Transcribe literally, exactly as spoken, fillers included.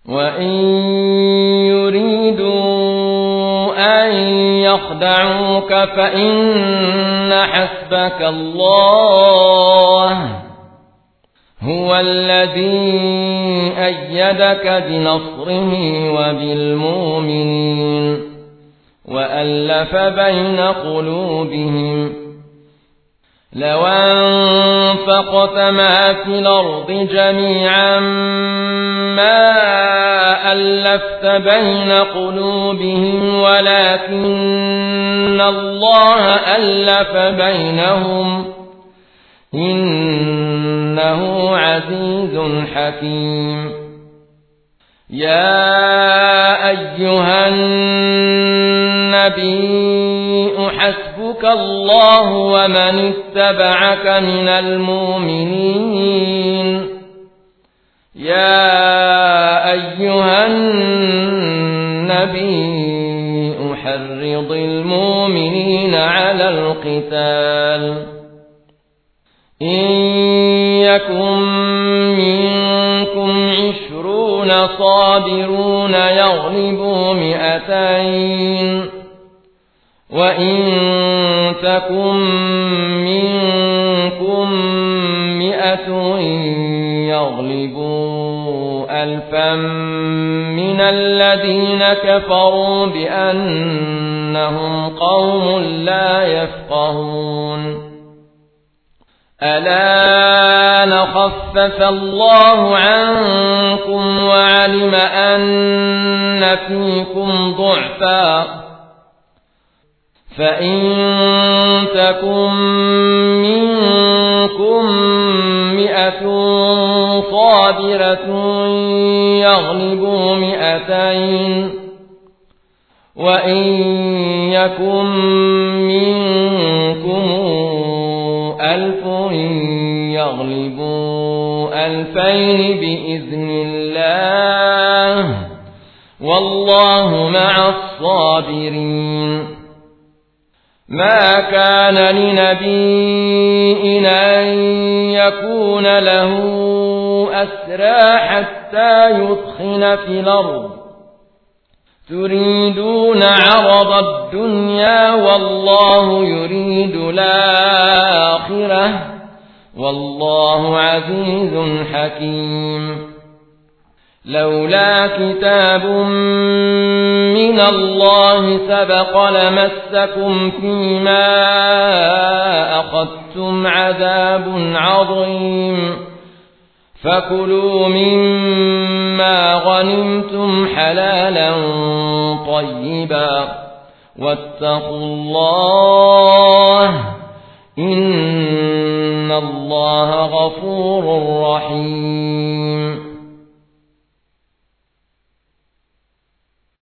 وإن يريدوا أن يخدعوك فإن حسبك الله هو الذي أيدك بنصره وبالمؤمنين وألف بين قلوبهم لو أنفقت ما في الأرض جميعا ما ألفت بين قلوبهم ولكن الله ألف بينهم إنه عزيز حكيم. يا أيها النبي حسبك الله ومن اتبعك من المؤمنين. يا أيها النبي حرض المؤمنين على القتال إن يكن منكم عشرون صابرون يغلبوا مئتين وإن تكن منكم مئة يغلبوا ألفا من الذين كفروا بأنهم قوم لا يفقهون. ألا خفف الله عنكم وعلم أن فيكم ضعفا فإن تكن منكم مئة صابرة يغلبوا مئتين وإن يكن منكم ألف يغلبوا ألفين بإذن الله والله مع الصابرين. ما كان لنبي أن يكون له أسرى حتى يثخن في الأرض تريدون عرض الدنيا والله يريد الآخرة والله عزيز حكيم. لولا كتاب من الله سبق لمسكم فيما أخذتم عذاب عظيم فكلوا مما غنمتم حلالا طيبا واتقوا الله إن الله غفور رحيم.